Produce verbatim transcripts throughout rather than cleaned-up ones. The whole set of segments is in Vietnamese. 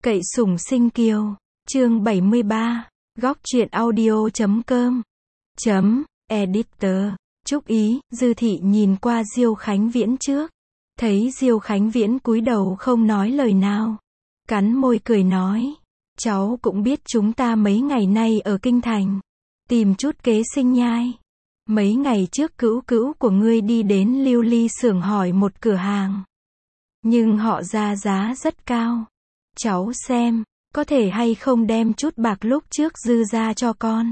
Cậy sủng sinh kiều. Chương bảy mươi ba. Góc truyện audio chấm com. Chấm. Editor. Chúc ý, Dư Thị nhìn qua Diêu Khánh Viễn trước. Thấy Diêu Khánh Viễn cúi đầu không nói lời nào. Cắn môi cười nói. Cháu cũng biết chúng ta mấy ngày nay ở Kinh Thành. Tìm chút kế sinh nhai. Mấy ngày trước cữu cữu của ngươi đi đến Lưu Ly xưởng hỏi một cửa hàng. Nhưng họ ra giá rất cao. Cháu xem, có thể hay không đem chút bạc lúc trước dư ra cho con.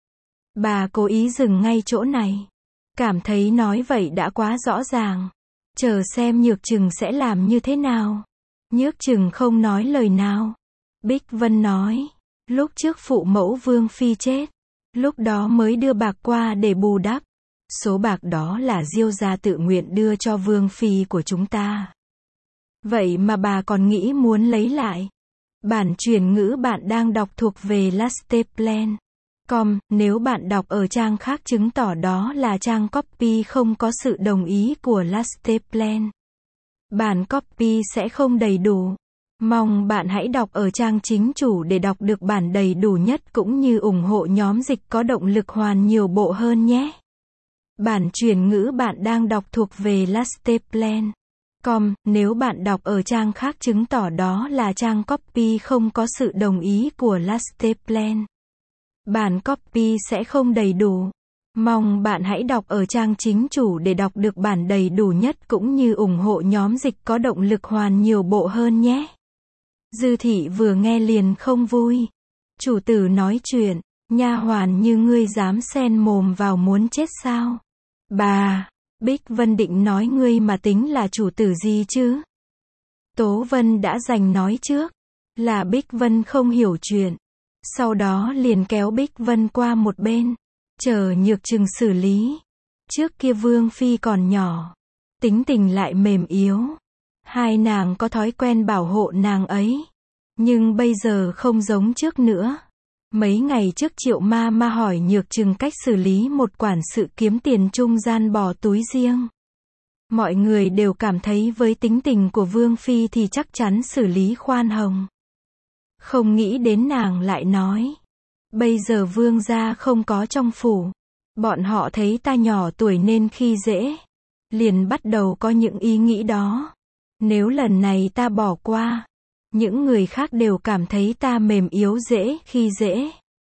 Bà cố ý dừng ngay chỗ này. Cảm thấy nói vậy đã quá rõ ràng. Chờ xem Nhược Trừng sẽ làm như thế nào. Nhược Trừng không nói lời nào. Bích Vân nói, lúc trước phụ mẫu Vương Phi chết. Lúc đó mới đưa bạc qua để bù đắp. Số bạc đó là Diêu gia tự nguyện đưa cho Vương Phi của chúng ta. Vậy mà bà còn nghĩ muốn lấy lại. Bản chuyển ngữ bạn đang đọc thuộc về lasteplan chấm com, nếu bạn đọc ở trang khác chứng tỏ đó là trang copy không có sự đồng ý của lasteplan. Bản copy sẽ không đầy đủ. Mong bạn hãy đọc ở trang chính chủ để đọc được bản đầy đủ nhất cũng như ủng hộ nhóm dịch có động lực hoàn nhiều bộ hơn nhé. Bản chuyển ngữ bạn đang đọc thuộc về lasteplan chấm com, nếu bạn đọc ở trang khác chứng tỏ đó là trang copy không có sự đồng ý của lasteplan. Bản copy sẽ không đầy đủ. Mong bạn hãy đọc ở trang chính chủ để đọc được bản đầy đủ nhất cũng như ủng hộ nhóm dịch có động lực hoàn nhiều bộ hơn nhé. Dư Thị vừa nghe liền không vui. Chủ tử nói chuyện, nha hoàn như ngươi dám xen mồm vào muốn chết sao? Bà, Bích Vân định nói ngươi mà tính là chủ tử gì chứ? Tố Vân đã giành nói trước, là Bích Vân không hiểu chuyện. Sau đó liền kéo Bích Vân qua một bên, chờ Nhược Trừng xử lý. Trước kia Vương Phi còn nhỏ, tính tình lại mềm yếu. Hai nàng có thói quen bảo hộ nàng ấy. Nhưng bây giờ không giống trước nữa. Mấy ngày trước Triệu ma ma hỏi Nhược Trừng cách xử lý một quản sự kiếm tiền trung gian bỏ túi riêng. Mọi người đều cảm thấy với tính tình của Vương Phi thì chắc chắn xử lý khoan hồng. Không nghĩ đến nàng lại nói. Bây giờ Vương gia không có trong phủ. Bọn họ thấy ta nhỏ tuổi nên khi dễ. Liền bắt đầu có những ý nghĩ đó. Nếu lần này ta bỏ qua. Những người khác đều cảm thấy ta mềm yếu dễ khi dễ.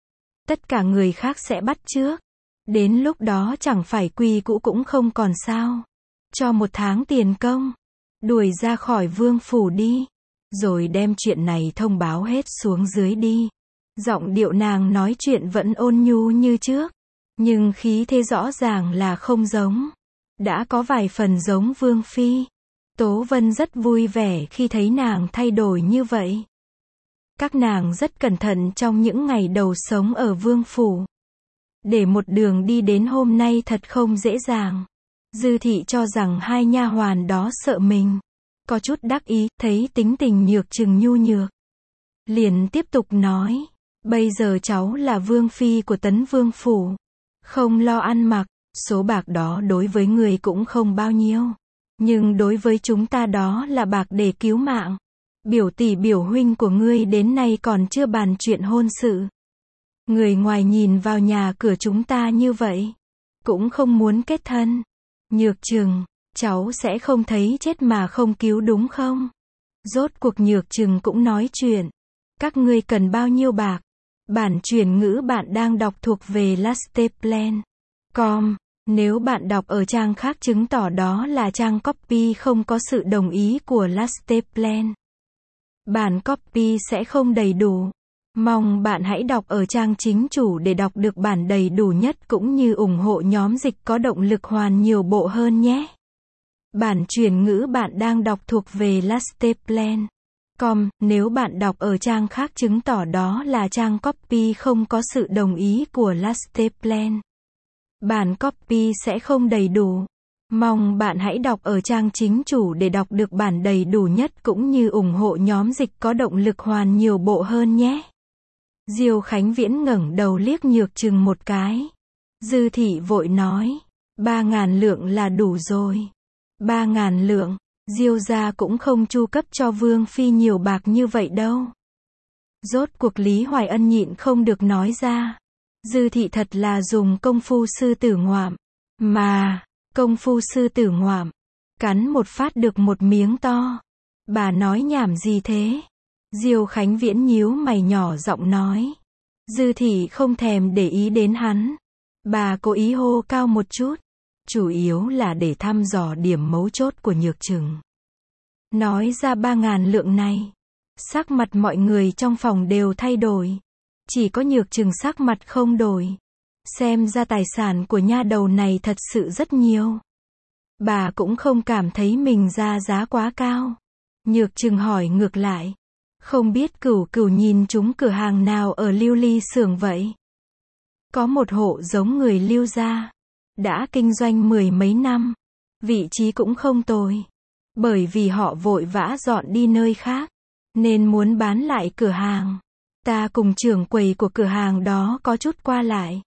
Tất cả người khác sẽ bắt chước. Đến lúc đó chẳng phải quy cũ cũng không còn sao. Cho một tháng tiền công. Đuổi ra khỏi vương phủ đi. Rồi đem chuyện này thông báo hết xuống dưới đi. Giọng điệu nàng nói chuyện vẫn ôn nhu như trước. Nhưng khí thế rõ ràng là không giống. Đã có vài phần giống Vương Phi. Tố Vân rất vui vẻ khi thấy nàng thay đổi như vậy. Các nàng rất cẩn thận trong những ngày đầu sống ở Vương Phủ. Để một đường đi đến hôm nay thật không dễ dàng. Dư Thị cho rằng hai nha hoàn đó sợ mình. Có chút đắc ý, thấy tính tình Nhược Trừng nhu nhược. Liền tiếp tục nói. Bây giờ cháu là Vương Phi của Tấn Vương Phủ. Không lo ăn mặc, số bạc đó đối với người cũng không bao nhiêu. Nhưng đối với chúng ta đó là bạc để cứu mạng. Biểu tỷ biểu huynh của ngươi đến nay còn chưa bàn chuyện hôn sự. Người ngoài nhìn vào nhà cửa chúng ta như vậy. Cũng không muốn kết thân. Nhược Trừng, cháu sẽ không thấy chết mà không cứu đúng không? Rốt cuộc Nhược Trừng cũng nói chuyện. Các ngươi cần bao nhiêu bạc? Bản chuyển ngữ bạn đang đọc thuộc về lasteplan chấm com. Nếu bạn đọc ở trang khác chứng tỏ đó là trang copy không có sự đồng ý của lasteplan. Bản copy sẽ không đầy đủ. Mong bạn hãy đọc ở trang chính chủ để đọc được bản đầy đủ nhất cũng như ủng hộ nhóm dịch có động lực hoàn nhiều bộ hơn nhé. Bản chuyển ngữ bạn đang đọc thuộc về lasteplan chấm com, nếu bạn đọc ở trang khác chứng tỏ đó là trang copy không có sự đồng ý của lasteplan. Bản copy sẽ không đầy đủ. Mong bạn hãy đọc ở trang chính chủ để đọc được bản đầy đủ nhất cũng như ủng hộ nhóm dịch có động lực hoàn nhiều bộ hơn nhé. Diêu Khánh Viễn ngẩng đầu liếc Nhược Trừng một cái. Dư Thị vội nói. Ba ngàn lượng là đủ rồi. Ba ngàn lượng. Diêu gia cũng không chu cấp cho Vương Phi nhiều bạc như vậy đâu. Rốt cuộc Lý Hoài Ân nhịn không được nói ra. Dư thị thật là dùng công phu sư tử ngoạm. Mà, công phu sư tử ngoạm. Cắn một phát được một miếng to. Bà nói nhảm gì thế? Diêu Khánh Viễn nhíu mày nhỏ giọng nói. Dư thị không thèm để ý đến hắn. Bà cố ý hô cao một chút. Chủ yếu là để thăm dò điểm mấu chốt của Nhược Trừng. Nói ra ba ngàn lượng này. Sắc mặt mọi người trong phòng đều thay đổi. Chỉ có Nhược Trừng sắc mặt không đổi. Xem ra tài sản của nha đầu này thật sự rất nhiều. Bà cũng không cảm thấy mình ra giá quá cao. Nhược Trừng hỏi ngược lại. Không biết Cửu Cửu nhìn chúng cửa hàng nào ở Lưu Ly xưởng vậy? Có một hộ giống người Lưu gia. Đã kinh doanh mười mấy năm. Vị trí cũng không tồi. Bởi vì họ vội vã dọn đi nơi khác. Nên muốn bán lại cửa hàng. Ta cùng trưởng quầy của cửa hàng đó có chút qua lại.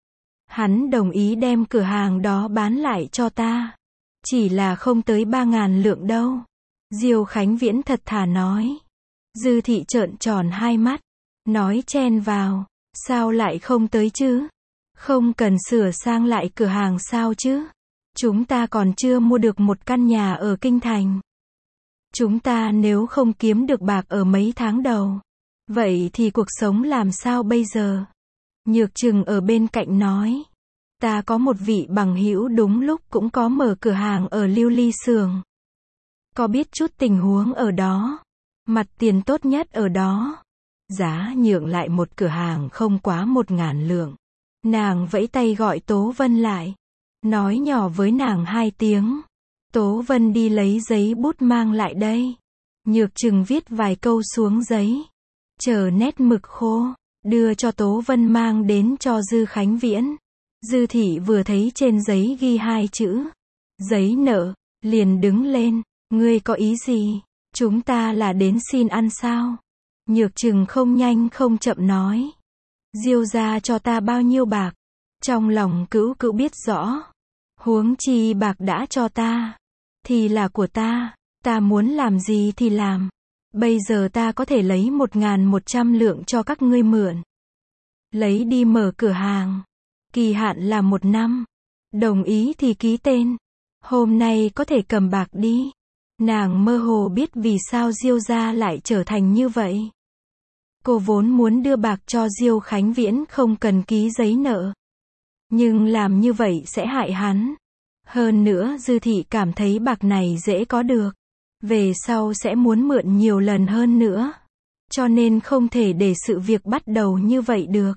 Hắn đồng ý đem cửa hàng đó bán lại cho ta. Chỉ là không tới ba ngàn lượng đâu. Diêu Khánh Viễn thật thà nói. Dư thị trợn tròn hai mắt. Nói chen vào. Sao lại không tới chứ? Không cần sửa sang lại cửa hàng sao chứ? Chúng ta còn chưa mua được một căn nhà ở Kinh Thành. Chúng ta nếu không kiếm được bạc ở mấy tháng đầu. Vậy thì cuộc sống làm sao bây giờ? Nhược Trừng ở bên cạnh nói. Ta có một vị bằng hữu đúng lúc cũng có mở cửa hàng ở Lưu Ly xưởng. Có biết chút tình huống ở đó. Mặt tiền tốt nhất ở đó. Giá nhượng lại một cửa hàng không quá một ngàn lượng. Nàng vẫy tay gọi Tố Vân lại. Nói nhỏ với nàng hai tiếng. Tố Vân đi lấy giấy bút mang lại đây. Nhược Trừng viết vài câu xuống giấy. Chờ nét mực khô. Đưa cho Tố Vân mang đến cho Dư Khánh Viễn. Dư thị vừa thấy trên giấy ghi hai chữ. Giấy nợ. Liền đứng lên. Ngươi có ý gì? Chúng ta là đến xin ăn sao? Nhược Trừng không nhanh không chậm nói. Diêu gia cho ta bao nhiêu bạc? Trong lòng Cửu Cửu biết rõ. Huống chi bạc đã cho ta. Thì là của ta. Ta muốn làm gì thì làm. Bây giờ ta có thể lấy một ngàn một trăm lượng cho các ngươi mượn. Lấy đi mở cửa hàng. Kỳ hạn là một năm. Đồng ý thì ký tên. Hôm nay có thể cầm bạc đi. Nàng mơ hồ biết vì sao Diêu gia lại trở thành như vậy. Cô vốn muốn đưa bạc cho Diêu Khánh Viễn không cần ký giấy nợ. Nhưng làm như vậy sẽ hại hắn. Hơn nữa Dư thị cảm thấy bạc này dễ có được. Về sau sẽ muốn mượn nhiều lần hơn nữa. Cho nên không thể để sự việc bắt đầu như vậy được.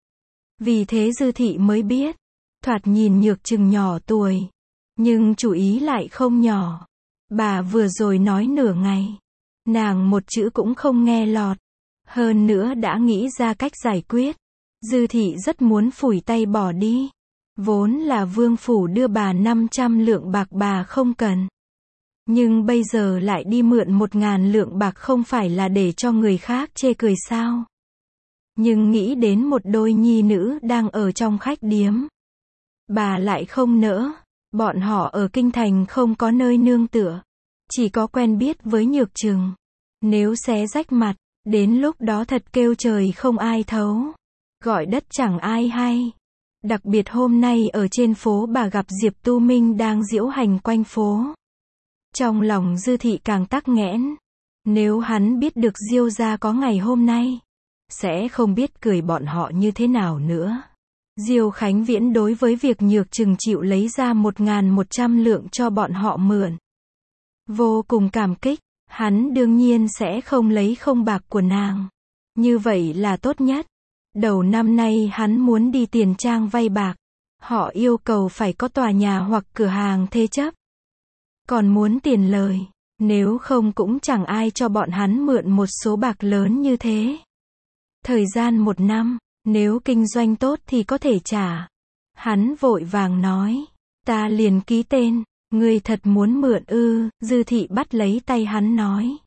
Vì thế Dư thị mới biết. Thoạt nhìn Nhược Trừng nhỏ tuổi. Nhưng chủ ý lại không nhỏ. Bà vừa rồi nói nửa ngày. Nàng một chữ cũng không nghe lọt. Hơn nữa đã nghĩ ra cách giải quyết. Dư thị rất muốn phủi tay bỏ đi. Vốn là vương phủ đưa bà năm trăm lượng bạc bà không cần. Nhưng bây giờ lại đi mượn một ngàn lượng bạc không phải là để cho người khác chê cười sao. Nhưng nghĩ đến một đôi nhi nữ đang ở trong khách điếm. Bà lại không nỡ. Bọn họ ở Kinh Thành không có nơi nương tựa. Chỉ có quen biết với Nhược Trừng. Nếu xé rách mặt. Đến lúc đó thật kêu trời không ai thấu. Gọi đất chẳng ai hay. Đặc biệt hôm nay ở trên phố bà gặp Diệp Tu Minh đang diễu hành quanh phố. Trong lòng Dư thị càng tắc nghẽn. Nếu hắn biết được Diêu gia có ngày hôm nay. Sẽ không biết cười bọn họ như thế nào nữa. Diêu Khánh Viễn đối với việc Nhược Trừng chịu lấy ra một ngàn một trăm lượng cho bọn họ mượn. Vô cùng cảm kích. Hắn đương nhiên sẽ không lấy không bạc của nàng. Như vậy là tốt nhất. Đầu năm nay hắn muốn đi tiền trang vay bạc. Họ yêu cầu phải có tòa nhà hoặc cửa hàng thế chấp. Còn muốn tiền lời. Nếu không cũng chẳng ai cho bọn hắn mượn một số bạc lớn như thế. Thời gian một năm. Nếu kinh doanh tốt thì có thể trả. Hắn vội vàng nói. Ta liền ký tên. Ngươi thật muốn mượn ư? Dư thị bắt lấy tay hắn nói.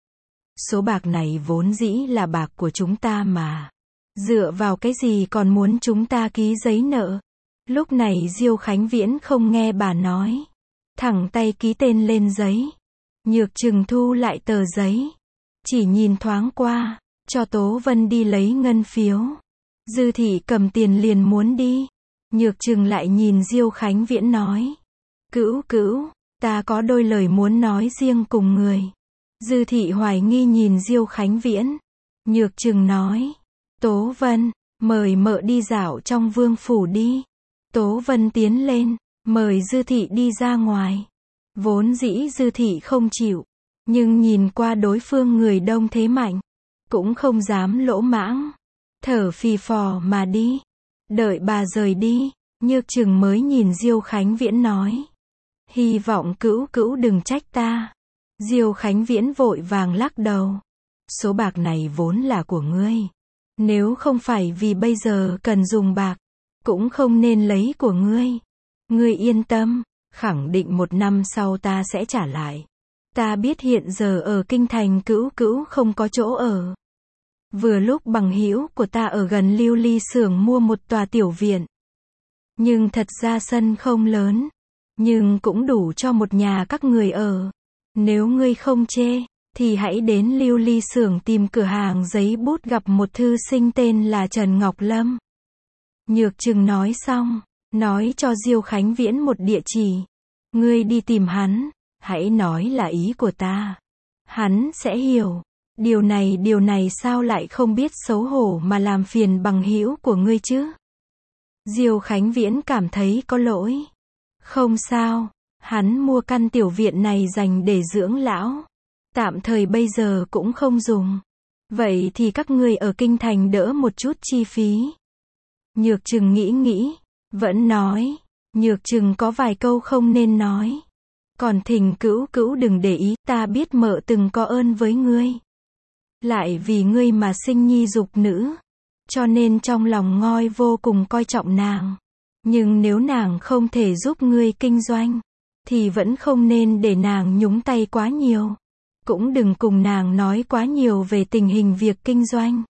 Số bạc này vốn dĩ là bạc của chúng ta mà. Dựa vào cái gì còn muốn chúng ta ký giấy nợ? Lúc này Diêu Khánh Viễn không nghe bà nói. Thẳng tay ký tên lên giấy. Nhược Trừng thu lại tờ giấy. Chỉ nhìn thoáng qua. cho Tố Vân đi lấy ngân phiếu. Dư thị cầm tiền liền muốn đi. Nhược Trừng lại nhìn Diêu Khánh Viễn nói. Cữu cữu, ta có đôi lời muốn nói riêng cùng người. Dư thị hoài nghi nhìn Diêu Khánh Viễn. Nhược Trừng nói. Tố Vân, mời mợ đi dạo trong vương phủ đi. Tố Vân tiến lên, mời Dư thị đi ra ngoài. Vốn dĩ Dư thị không chịu, nhưng nhìn qua đối phương người đông thế mạnh, cũng không dám lỗ mãng. Thở phì phò mà đi. Đợi bà rời đi, Nhược Trừng mới nhìn Diêu Khánh Viễn nói. Hy vọng cữu cữu đừng trách ta. Diêu Khánh Viễn vội vàng lắc đầu. Số bạc này vốn là của ngươi. Nếu không phải vì bây giờ cần dùng bạc, cũng không nên lấy của ngươi. Ngươi yên tâm, khẳng định một năm sau ta sẽ trả lại. Ta biết hiện giờ ở kinh thành cữu cữu không có chỗ ở. Vừa lúc bằng hữu của ta ở gần Lưu Ly xưởng mua một tòa tiểu viện. Nhưng thật ra sân không lớn, nhưng cũng đủ cho một nhà các người ở. Nếu ngươi không chê, thì hãy đến Lưu Ly xưởng tìm cửa hàng giấy bút gặp một thư sinh tên là Trần Ngọc Lâm. Nhược Trừng nói xong, nói cho Diêu Khánh Viễn một địa chỉ. Ngươi đi tìm hắn, hãy nói là ý của ta. Hắn sẽ hiểu. Điều này điều này sao lại không biết xấu hổ mà làm phiền bằng hữu của ngươi chứ? Diêu Khánh Viễn cảm thấy có lỗi. Không sao, hắn mua căn tiểu viện này dành để dưỡng lão. Tạm thời bây giờ cũng không dùng. Vậy thì các ngươi ở kinh thành đỡ một chút chi phí. Nhược Trừng nghĩ nghĩ, vẫn nói. Nhược Trừng có vài câu không nên nói. Còn thỉnh cữu cữu đừng để ý, ta biết mợ từng có ơn với ngươi. Lại vì ngươi mà sinh nhi dục nữ. Cho nên trong lòng ngoi vô cùng coi trọng nàng. Nhưng nếu nàng không thể giúp ngươi kinh doanh, thì vẫn không nên để nàng nhúng tay quá nhiều. Cũng đừng cùng nàng nói quá nhiều về tình hình việc kinh doanh.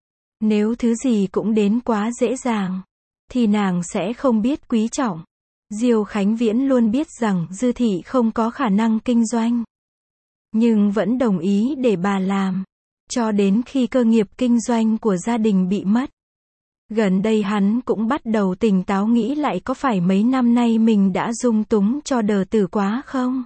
Nếu thứ gì cũng đến quá dễ dàng, thì nàng sẽ không biết quý trọng. Diêu Khánh Viễn luôn biết rằng Dư thị không có khả năng kinh doanh, nhưng vẫn đồng ý để bà làm, cho đến khi cơ nghiệp kinh doanh của gia đình bị mất. Gần đây hắn cũng bắt đầu tỉnh táo nghĩ lại có phải mấy năm nay mình đã dung túng cho đờ tử quá không?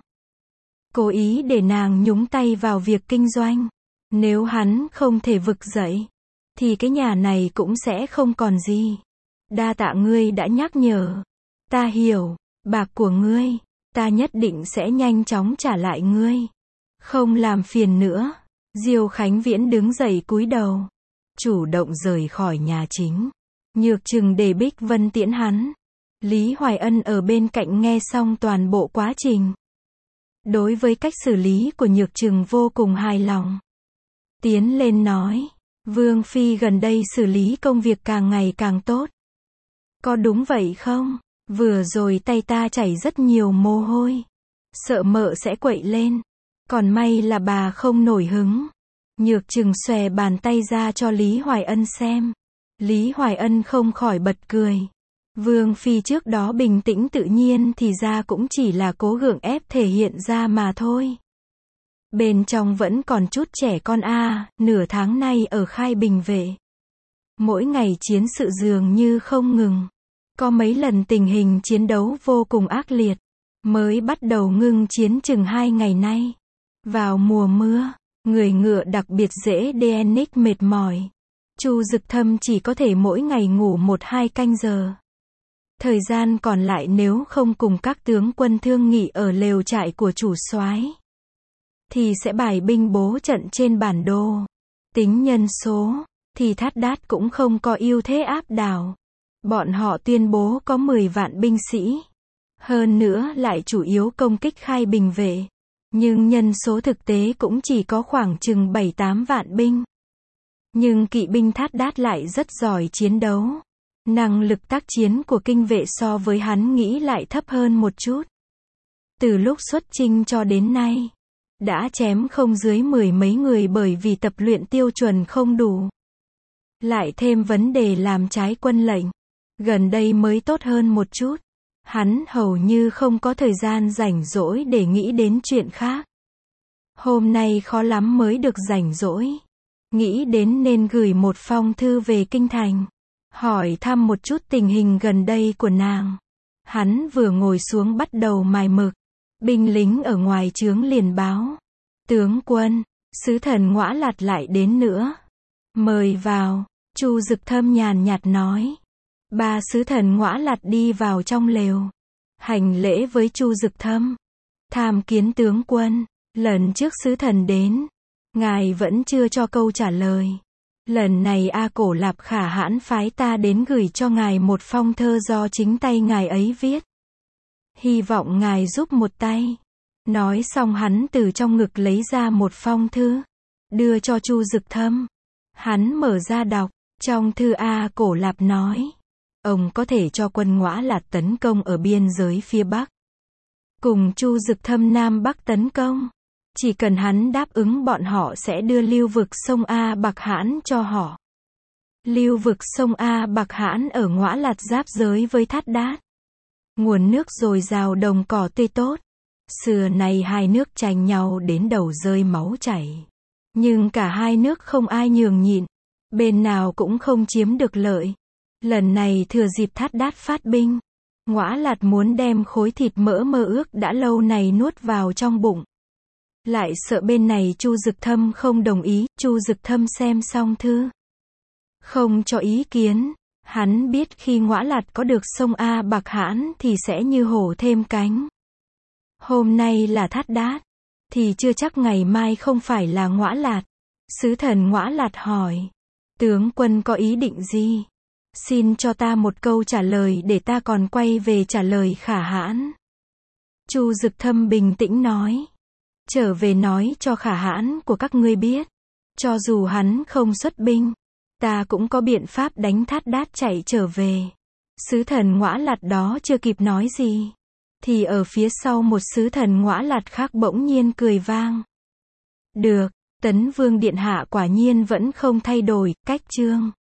Cố ý để nàng nhúng tay vào việc kinh doanh. Nếu hắn không thể vực dậy, thì cái nhà này cũng sẽ không còn gì. Đa tạ ngươi đã nhắc nhở. Ta hiểu, bạc của ngươi, ta nhất định sẽ nhanh chóng trả lại ngươi. Không làm phiền nữa. Diêu Khánh Viễn đứng dậy cúi đầu, chủ động rời khỏi nhà chính. Nhược Trừng để Bích Vân tiễn hắn. Lý Hoài Ân ở bên cạnh nghe xong toàn bộ quá trình. Đối với cách xử lý của Nhược Trừng vô cùng hài lòng. Tiến lên nói, Vương Phi gần đây xử lý công việc càng ngày càng tốt. Có đúng vậy không? Vừa rồi tay ta chảy rất nhiều mồ hôi. Sợ mợ sẽ quậy lên. Còn may là bà không nổi hứng. Nhược Trừng xòe bàn tay ra cho Lý Hoài Ân xem. Lý Hoài Ân không khỏi bật cười. Vương Phi trước đó bình tĩnh tự nhiên thì ra cũng chỉ là cố gượng ép thể hiện ra mà thôi. Bên trong vẫn còn chút trẻ con a, à, nửa tháng nay ở Khai Bình Vệ. Mỗi ngày chiến sự dường như không ngừng. Có mấy lần tình hình chiến đấu vô cùng ác liệt. Mới bắt đầu ngưng chiến chừng hai ngày nay. Vào mùa mưa, người ngựa đặc biệt dễ đê nick mệt mỏi. Chu Dực Thâm chỉ có thể mỗi ngày ngủ một hai canh giờ. Thời gian còn lại nếu không cùng các tướng quân thương nghị ở lều trại của chủ soái, thì sẽ bài binh bố trận trên bản đồ. Tính nhân số, thì Thát Đát cũng không có ưu thế áp đảo. Bọn họ tuyên bố có mười vạn binh sĩ. Hơn nữa lại chủ yếu công kích Khai Bình Vệ. Nhưng nhân số thực tế cũng chỉ có khoảng chừng bảy tám vạn binh. Nhưng kỵ binh Thát Đát lại rất giỏi chiến đấu. Năng lực tác chiến của kinh vệ so với hắn nghĩ lại thấp hơn một chút. Từ lúc xuất chinh cho đến nay, đã chém không dưới mười mấy người bởi vì tập luyện tiêu chuẩn không đủ. Lại thêm vấn đề làm trái quân lệnh. Gần đây mới tốt hơn một chút. Hắn hầu như không có thời gian rảnh rỗi để nghĩ đến chuyện khác. Hôm nay khó lắm mới được rảnh rỗi. nghĩ đến nên gửi một phong thư về kinh thành, hỏi thăm một chút tình hình gần đây của nàng. Hắn vừa ngồi xuống bắt đầu mài mực, binh lính ở ngoài trướng liền báo: tướng quân, sứ thần Ngõa Lạt lại đến nữa. Mời vào. Chu Dực Thâm nhàn nhạt nói. Ba sứ thần Ngõa Lạt đi vào trong lều, hành lễ với Chu Dực Thâm. Tham kiến tướng quân, lần trước sứ thần đến, ngài vẫn chưa cho câu trả lời. Lần này A Cổ Lạp Khả Hãn phái ta đến gửi cho ngài một phong thơ do chính tay ngài ấy viết. Hy vọng ngài giúp một tay. Nói xong hắn từ trong ngực lấy ra một phong thư, đưa cho Chu Dực Thâm. Hắn mở ra đọc, trong thư A Cổ Lạp nói, ông có thể cho quân Ngõa Lạt tấn công ở biên giới phía Bắc, cùng Chu Dực Thâm Nam Bắc tấn công. Chỉ cần hắn đáp ứng bọn họ sẽ đưa lưu vực sông A Bạc Hãn cho họ. Lưu vực sông A Bạc Hãn ở Ngõa Lạt giáp giới với Thát Đát. Nguồn nước dồi dào, đồng cỏ tươi tốt. Xưa nay hai nước tranh nhau đến đầu rơi máu chảy. Nhưng cả hai nước không ai nhường nhịn, bên nào cũng không chiếm được lợi. Lần này thừa dịp Thát Đát phát binh, Ngõa Lạt muốn đem khối thịt mỡ mơ ước đã lâu này nuốt vào trong bụng. Lại sợ bên này Chu Dực Thâm không đồng ý. Chu Dực Thâm xem xong thư, không cho ý kiến. Hắn biết khi Ngõa Lạt có được sông A Bạc Hãn thì sẽ như hổ thêm cánh. Hôm nay là Thát Đát, thì chưa chắc ngày mai không phải là Ngõa Lạt. Sứ thần Ngõa Lạt hỏi, tướng quân có ý định gì? Xin cho ta một câu trả lời để ta còn quay về trả lời Khả Hãn. Chu Dực Thâm bình tĩnh nói, trở về nói cho Khả Hãn của các ngươi biết, cho dù hắn không xuất binh, ta cũng có biện pháp đánh Thát Đát chạy trở về. Sứ thần Ngõa Lạt đó chưa kịp nói gì, thì ở phía sau một sứ thần Ngõa Lạt khác bỗng nhiên cười vang. Được, Tấn Vương điện hạ quả nhiên vẫn không thay đổi cách chương.